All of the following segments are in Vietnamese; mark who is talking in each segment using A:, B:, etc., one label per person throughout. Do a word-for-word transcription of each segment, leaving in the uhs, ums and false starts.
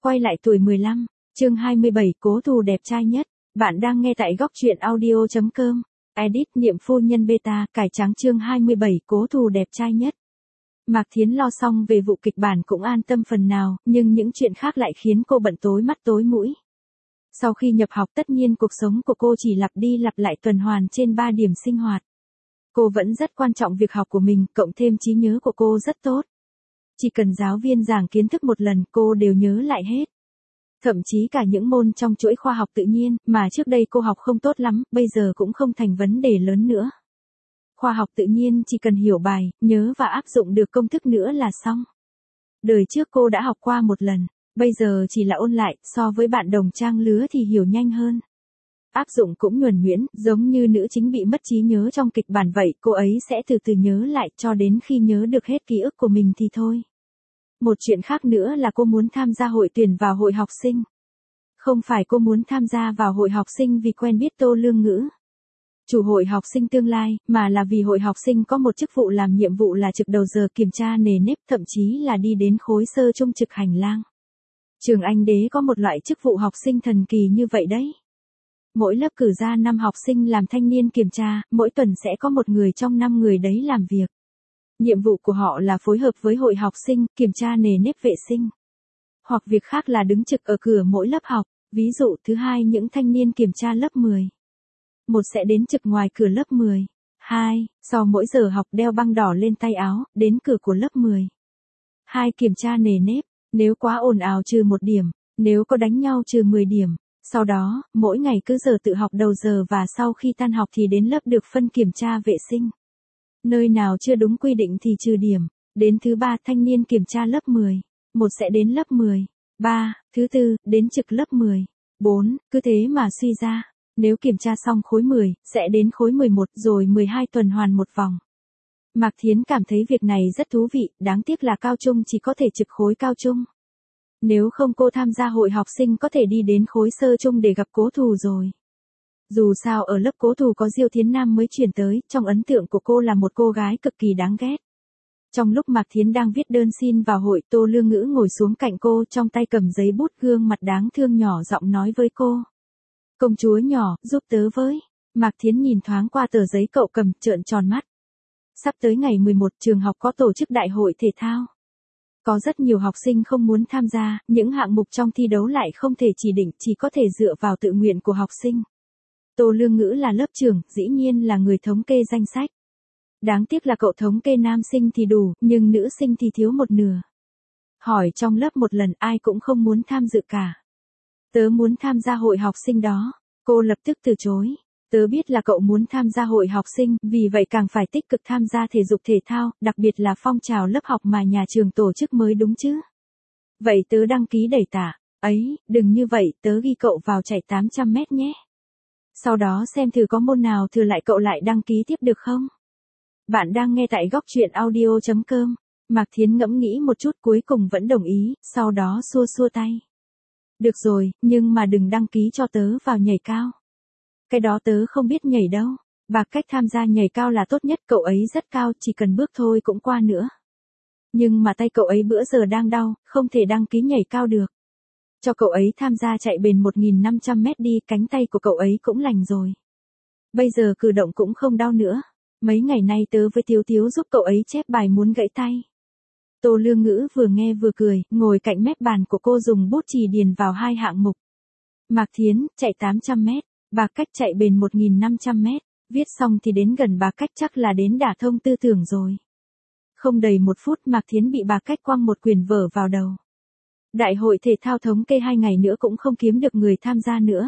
A: Quay lại tuổi mười lăm, chương hai mươi bảy, cố thù đẹp trai nhất. Bạn đang nghe tại góc truyện audio chấm com. Edit Niệm Phu Nhân Beta, cải trắng chương hai mươi bảy, cố thù đẹp trai nhất. Mạc Thiến lo xong về vụ kịch bản cũng an tâm phần nào, nhưng những chuyện khác lại khiến cô bận tối mắt tối mũi. Sau khi nhập học tất nhiên cuộc sống của cô chỉ lặp đi lặp lại tuần hoàn trên ba điểm sinh hoạt. Cô vẫn rất quan trọng việc học của mình, cộng thêm trí nhớ của cô rất tốt. Chỉ cần giáo viên giảng kiến thức một lần cô đều nhớ lại hết. Thậm chí cả những môn trong chuỗi khoa học tự nhiên mà trước đây cô học không tốt lắm, bây giờ cũng không thành vấn đề lớn nữa. Khoa học tự nhiên chỉ cần hiểu bài, nhớ và áp dụng được công thức nữa là xong. Đời trước cô đã học qua một lần, bây giờ chỉ là ôn lại, so với bạn đồng trang lứa thì hiểu nhanh hơn. Áp dụng cũng nhuần nhuyễn, giống như nữ chính bị mất trí nhớ trong kịch bản vậy, cô ấy sẽ từ từ nhớ lại cho đến khi nhớ được hết ký ức của mình thì thôi. Một chuyện khác nữa là cô muốn tham gia hội tuyển vào hội học sinh. Không phải cô muốn tham gia vào hội học sinh vì quen biết Tô Lương Ngữ, chủ hội học sinh tương lai, mà là vì hội học sinh có một chức vụ làm nhiệm vụ là trực đầu giờ kiểm tra nề nếp, thậm chí là đi đến khối sơ trung trực hành lang. Trường Anh Đế có một loại chức vụ học sinh thần kỳ như vậy đấy. Mỗi lớp cử ra năm học sinh làm thanh niên kiểm tra, mỗi tuần sẽ có một người trong năm người đấy làm việc. Nhiệm vụ của họ là phối hợp với hội học sinh, kiểm tra nề nếp vệ sinh. Hoặc việc khác là đứng trực ở cửa mỗi lớp học, ví dụ thứ hai những thanh niên kiểm tra lớp mười. Một sẽ đến trực ngoài cửa lớp mười. Hai, sau mỗi giờ học đeo băng đỏ lên tay áo, đến cửa của lớp mười. Hai kiểm tra nề nếp, nếu quá ồn ào trừ một điểm, nếu có đánh nhau trừ mười điểm. Sau đó, mỗi ngày cứ giờ tự học đầu giờ và sau khi tan học thì đến lớp được phân kiểm tra vệ sinh. Nơi nào chưa đúng quy định thì trừ điểm. Đến thứ ba thanh niên kiểm tra lớp mười. Một sẽ đến lớp mười. Ba, thứ tư, đến trực lớp mười. Bốn, cứ thế mà suy ra. Nếu kiểm tra xong khối mười, sẽ đến khối mười một rồi mười hai tuần hoàn một vòng. Mạc Thiến cảm thấy việc này rất thú vị, đáng tiếc là cao trung chỉ có thể trực khối cao trung. Nếu không cô tham gia hội học sinh có thể đi đến khối sơ trung để gặp cố thù rồi. Dù sao ở lớp cố thù có Diêu Thiến Nam mới chuyển tới, trong ấn tượng của cô là một cô gái cực kỳ đáng ghét. Trong lúc Mạc Thiến đang viết đơn xin vào hội, Tô Lương Ngữ ngồi xuống cạnh cô, trong tay cầm giấy bút, gương mặt đáng thương nhỏ giọng nói với cô. Công chúa nhỏ, giúp tớ với. Mạc Thiến nhìn thoáng qua tờ giấy cậu cầm, trợn tròn mắt. Sắp tới ngày mười một trường học có tổ chức đại hội thể thao. Có rất nhiều học sinh không muốn tham gia, những hạng mục trong thi đấu lại không thể chỉ định, chỉ có thể dựa vào tự nguyện của học sinh. Tô Lương Ngữ là lớp trưởng, dĩ nhiên là người thống kê danh sách. Đáng tiếc là cậu thống kê nam sinh thì đủ, nhưng nữ sinh thì thiếu một nửa. Hỏi trong lớp một lần ai cũng không muốn tham dự cả. Tớ muốn tham gia hội học sinh đó. Cô lập tức từ chối. Tớ biết là cậu muốn tham gia hội học sinh, vì vậy càng phải tích cực tham gia thể dục thể thao, đặc biệt là phong trào lớp học mà nhà trường tổ chức mới đúng chứ. Vậy tớ đăng ký đẩy tạ. Ấy, đừng như vậy, tớ ghi cậu vào chạy tám trăm mét nhé. Sau đó xem thử có môn nào thừa lại cậu lại đăng ký tiếp được không? Bạn đang nghe tại góc truyện audio chấm com. Mạc Thiến ngẫm nghĩ một chút cuối cùng vẫn đồng ý, sau đó xua xua tay. Được rồi, nhưng mà đừng đăng ký cho tớ vào nhảy cao. Cái đó tớ không biết nhảy đâu. Bà cách tham gia nhảy cao là tốt nhất, cậu ấy rất cao, chỉ cần bước thôi cũng qua nữa. Nhưng mà tay cậu ấy bữa giờ đang đau, không thể đăng ký nhảy cao được. Cho cậu ấy tham gia chạy bền một nghìn năm trăm mét đi, cánh tay của cậu ấy cũng lành rồi. Bây giờ cử động cũng không đau nữa. Mấy ngày nay tớ với Tiếu Tiếu giúp cậu ấy chép bài muốn gãy tay. Tô Lương Ngữ vừa nghe vừa cười, ngồi cạnh mép bàn của cô dùng bút chì điền vào hai hạng mục. Mạc Thiến, chạy tám trăm mét, Bà Cách chạy bền một nghìn năm trăm mét, viết xong thì đến gần Bà Cách chắc là đến đả thông tư tưởng rồi. Không đầy một phút Mạc Thiến bị Bà Cách quăng một quyển vở vào đầu. Đại hội thể thao thống kê hai ngày nữa cũng không kiếm được người tham gia nữa.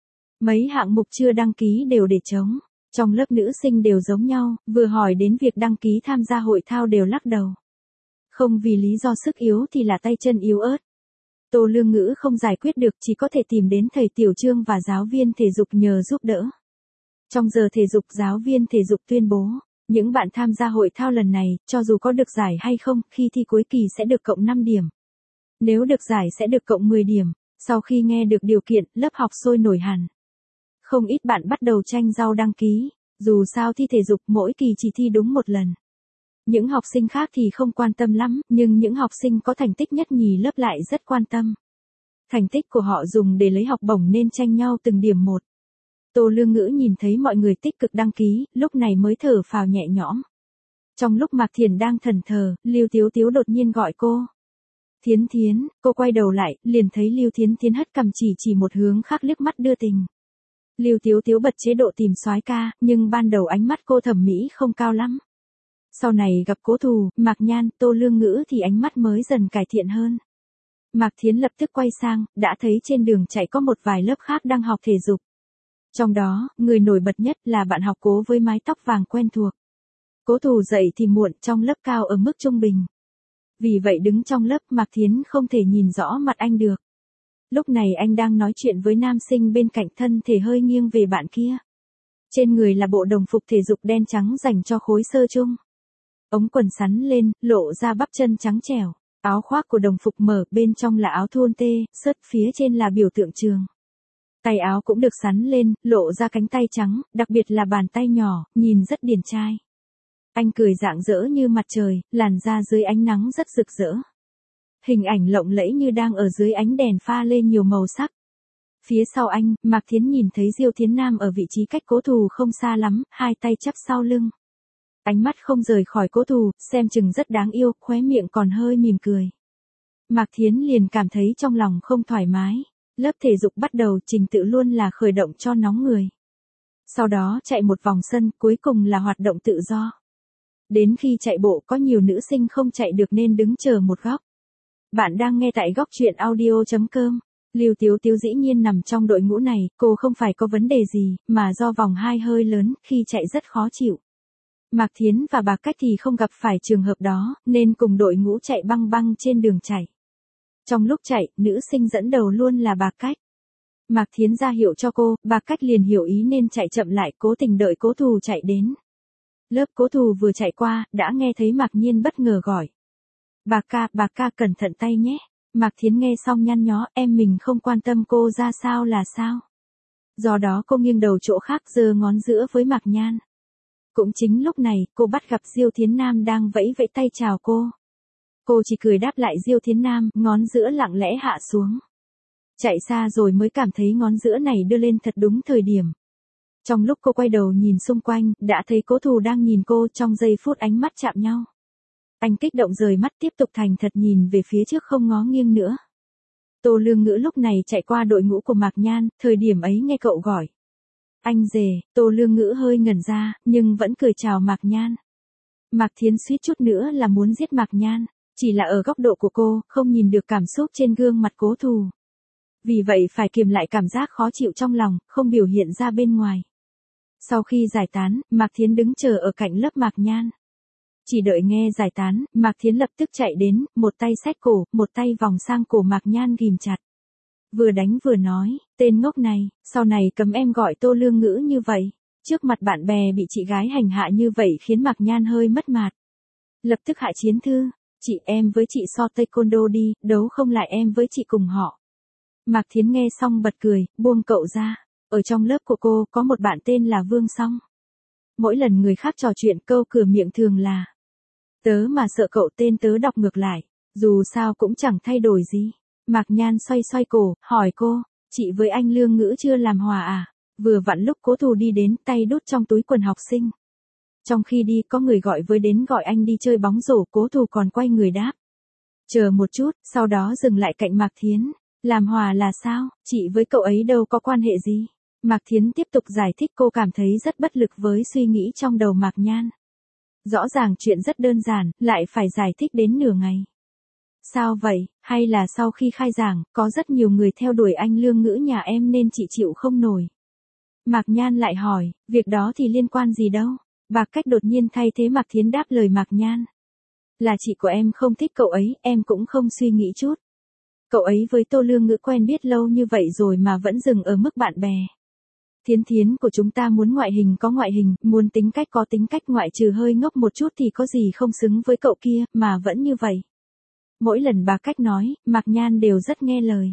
A: Mấy hạng mục chưa đăng ký đều để trống. Trong lớp nữ sinh đều giống nhau, vừa hỏi đến việc đăng ký tham gia hội thao đều lắc đầu. Không vì lý do sức yếu thì là tay chân yếu ớt. Tô Lương Ngữ không giải quyết được, chỉ có thể tìm đến thầy Tiểu Trương và giáo viên thể dục nhờ giúp đỡ. Trong giờ thể dục giáo viên thể dục tuyên bố, những bạn tham gia hội thao lần này, cho dù có được giải hay không, khi thi cuối kỳ sẽ được cộng năm điểm. Nếu được giải sẽ được cộng mười điểm. Sau khi nghe được điều kiện, lớp học sôi nổi hẳn. Không ít bạn bắt đầu tranh nhau đăng ký, dù sao thi thể dục mỗi kỳ chỉ thi đúng một lần. Những học sinh khác thì không quan tâm lắm, nhưng những học sinh có thành tích nhất nhì lớp lại rất quan tâm. Thành tích của họ dùng để lấy học bổng nên tranh nhau từng điểm một. Tô Lương Ngữ nhìn thấy mọi người tích cực đăng ký, lúc này mới thở phào nhẹ nhõm. Trong lúc Mạc Thiền đang thẫn thờ, Lưu Tiếu Tiếu đột nhiên gọi cô. Thiến Thiến, cô quay đầu lại, liền thấy Lưu Thiến Thiến hất cằm chỉ chỉ một hướng khác liếc mắt đưa tình. Lưu Tiếu Tiếu bật chế độ tìm soái ca, nhưng ban đầu ánh mắt cô thẩm mỹ không cao lắm. Sau này gặp Cố Thù, Mạc Nhan, Tô Lương Ngữ thì ánh mắt mới dần cải thiện hơn. Mạc Thiến lập tức quay sang, đã thấy trên đường chạy có một vài lớp khác đang học thể dục. Trong đó, người nổi bật nhất là bạn học Cố với mái tóc vàng quen thuộc. Cố Thù dậy thì muộn, trong lớp cao ở mức trung bình. Vì vậy đứng trong lớp Mạc Thiến không thể nhìn rõ mặt anh được. Lúc này anh đang nói chuyện với nam sinh bên cạnh, thân thể hơi nghiêng về bạn kia. Trên người là bộ đồng phục thể dục đen trắng dành cho khối sơ chung. Ống quần sắn lên, lộ ra bắp chân trắng trẻo. Áo khoác của đồng phục mở, bên trong là áo thun tê, sớt phía trên là biểu tượng trường. Tay áo cũng được sắn lên, lộ ra cánh tay trắng, đặc biệt là bàn tay nhỏ, nhìn rất điển trai. Anh cười rạng rỡ như mặt trời, làn da dưới ánh nắng rất rực rỡ. Hình ảnh lộng lẫy như đang ở dưới ánh đèn pha lên nhiều màu sắc. Phía sau anh, Mạc Thiến nhìn thấy Diêu Thiến Nam ở vị trí cách Cố Thù không xa lắm, hai tay chắp sau lưng. Ánh mắt không rời khỏi Cố Thù, xem chừng rất đáng yêu, khóe miệng còn hơi mỉm cười. Mạc Thiến liền cảm thấy trong lòng không thoải mái. Lớp thể dục bắt đầu, trình tự luôn là khởi động cho nóng người. Sau đó chạy một vòng sân, cuối cùng là hoạt động tự do. Đến khi chạy bộ có nhiều nữ sinh không chạy được nên đứng chờ một góc. Bạn đang nghe tại góc truyện audio chấm com. Lưu Tiếu Tiếu dĩ nhiên nằm trong đội ngũ này, cô không phải có vấn đề gì, mà do vòng hai hơi lớn, khi chạy rất khó chịu. Mạc Thiến và Bà Cách thì không gặp phải trường hợp đó, nên cùng đội ngũ chạy băng băng trên đường chạy. Trong lúc chạy, nữ sinh dẫn đầu luôn là Bà Cách. Mạc Thiến ra hiệu cho cô, Bà Cách liền hiểu ý nên chạy chậm lại, cố tình đợi Cố Thù chạy đến. Lớp Cố Thù vừa chạy qua, đã nghe thấy Mạc Nhiên bất ngờ gọi. Bà ca, bà ca cẩn thận tay nhé. Mạc Thiến nghe xong nhăn nhó, em mình không quan tâm cô ra sao là sao. Do đó cô nghiêng đầu chỗ khác, giơ ngón giữa với Mạc Nhan. Cũng chính lúc này, cô bắt gặp Diêu Thiến Nam đang vẫy vẫy tay chào cô. Cô chỉ cười đáp lại Diêu Thiến Nam, ngón giữa lặng lẽ hạ xuống. Chạy xa rồi mới cảm thấy ngón giữa này đưa lên thật đúng thời điểm. Trong lúc cô quay đầu nhìn xung quanh, đã thấy Cố Thù đang nhìn cô, trong giây phút ánh mắt chạm nhau. Anh kích động rời mắt, tiếp tục thành thật nhìn về phía trước không ngó nghiêng nữa. Tô Lương Ngữ lúc này chạy qua đội ngũ của Mạc Nhan, thời điểm ấy nghe cậu gọi. Anh rể, Tô Lương Ngữ hơi ngẩn ra, nhưng vẫn cười chào Mạc Nhan. Mạc Thiến suýt chút nữa là muốn giết Mạc Nhan, chỉ là ở góc độ của cô, không nhìn được cảm xúc trên gương mặt Cố Thù. Vì vậy phải kiềm lại cảm giác khó chịu trong lòng, không biểu hiện ra bên ngoài. Sau khi giải tán, Mạc Thiến đứng chờ ở cạnh lớp Mạc Nhan. Chỉ đợi nghe giải tán, Mạc Thiến lập tức chạy đến, một tay xách cổ, một tay vòng sang cổ Mạc Nhan ghim chặt. Vừa đánh vừa nói, tên ngốc này, sau này cấm em gọi Tô Lương Ngữ như vậy. Trước mặt bạn bè bị chị gái hành hạ như vậy khiến Mạc Nhan hơi mất mặt. Lập tức hạ chiến thư, chị em với chị so taekwondo đi, đấu không lại em với chị cùng họ. Mạc Thiến nghe xong bật cười, buông cậu ra. Ở trong lớp của cô có một bạn tên là Vương Song. Mỗi lần người khác trò chuyện câu cửa miệng thường là tớ mà sợ cậu, tên tớ đọc ngược lại, dù sao cũng chẳng thay đổi gì. Mạc Nhan xoay xoay cổ, hỏi cô, chị với anh Lương Ngữ chưa làm hòa à? Vừa vặn lúc Cố Thù đi đến, tay đút trong túi quần học sinh. Trong khi đi có người gọi với đến gọi anh đi chơi bóng rổ, Cố Thù còn quay người đáp. Chờ một chút, sau đó dừng lại cạnh Mạc Thiến. Làm hòa là sao, chị với cậu ấy đâu có quan hệ gì. Mạc Thiến tiếp tục giải thích, cô cảm thấy rất bất lực với suy nghĩ trong đầu Mạc Nhan. Rõ ràng chuyện rất đơn giản, lại phải giải thích đến nửa ngày. Sao vậy, hay là sau khi khai giảng, có rất nhiều người theo đuổi anh Lương Ngữ nhà em nên chị chịu không nổi. Mạc Nhan lại hỏi, việc đó thì liên quan gì đâu. Bà Cách đột nhiên thay thế Mạc Thiến đáp lời Mạc Nhan. Là chị của em không thích cậu ấy, em cũng không suy nghĩ chút. Cậu ấy với Tô Lương Ngữ quen biết lâu như vậy rồi mà vẫn dừng ở mức bạn bè. Thiến Thiến của chúng ta muốn ngoại hình có ngoại hình, muốn tính cách có tính cách, ngoại trừ hơi ngốc một chút thì có gì không xứng với cậu kia, mà vẫn như vậy. Mỗi lần Bà Cách nói, Mạc Nhan đều rất nghe lời.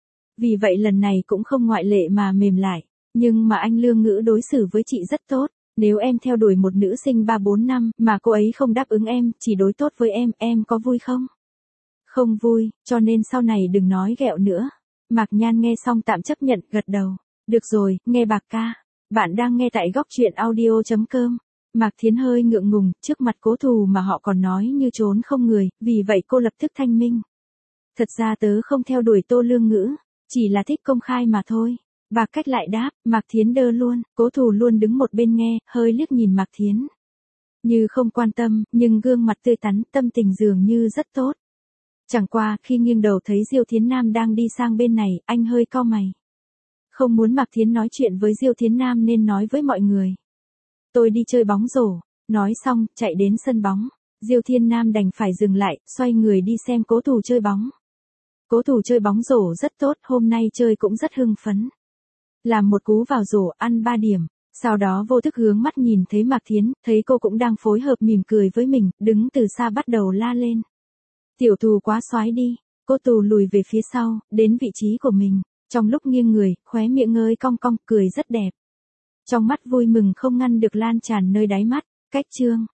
A: Vì vậy lần này cũng không ngoại lệ mà mềm lại. Nhưng mà anh Lương Ngữ đối xử với chị rất tốt. Nếu em theo đuổi một nữ sinh ba bốn năm mà cô ấy không đáp ứng em, chỉ đối tốt với em, em có vui không? Không vui, cho nên sau này đừng nói ghẹo nữa. Mạc Nhan nghe xong tạm chấp nhận, gật đầu. Được rồi, nghe bạc ca. Bạn đang nghe tại góc truyện audio.com. Mạc Thiến hơi ngượng ngùng, trước mặt Cố Thù mà họ còn nói như trốn không người, vì vậy cô lập tức thanh minh. Thật ra tớ không theo đuổi Tô Lương Ngữ, chỉ là thích công khai mà thôi. Bạc cách lại đáp, Mạc Thiến đơ luôn, Cố Thù luôn đứng một bên nghe, hơi liếc nhìn Mạc Thiến. Như không quan tâm, nhưng gương mặt tươi tắn, tâm tình dường như rất tốt. Chẳng qua, khi nghiêng đầu thấy Diêu Thiến Nam đang đi sang bên này, anh hơi cau mày. Không muốn Mạc Thiến nói chuyện với Diêu Thiến Nam nên nói với mọi người. Tôi đi chơi bóng rổ, nói xong, chạy đến sân bóng. Diêu Thiên Nam đành phải dừng lại, xoay người đi xem Cố Thù chơi bóng. Cố Thù chơi bóng rổ rất tốt, hôm nay chơi cũng rất hưng phấn. Làm một cú vào rổ, ăn ba điểm. Sau đó vô thức hướng mắt nhìn thấy Mạc Thiến, thấy cô cũng đang phối hợp mỉm cười với mình, đứng từ xa bắt đầu la lên. Tiểu Thù quá xoái đi. Cố Thù lùi về phía sau, đến vị trí của mình. Trong lúc nghiêng người, khóe miệng ơi cong cong, cười rất đẹp. Trong mắt vui mừng không ngăn được lan tràn nơi đáy mắt. Cách chương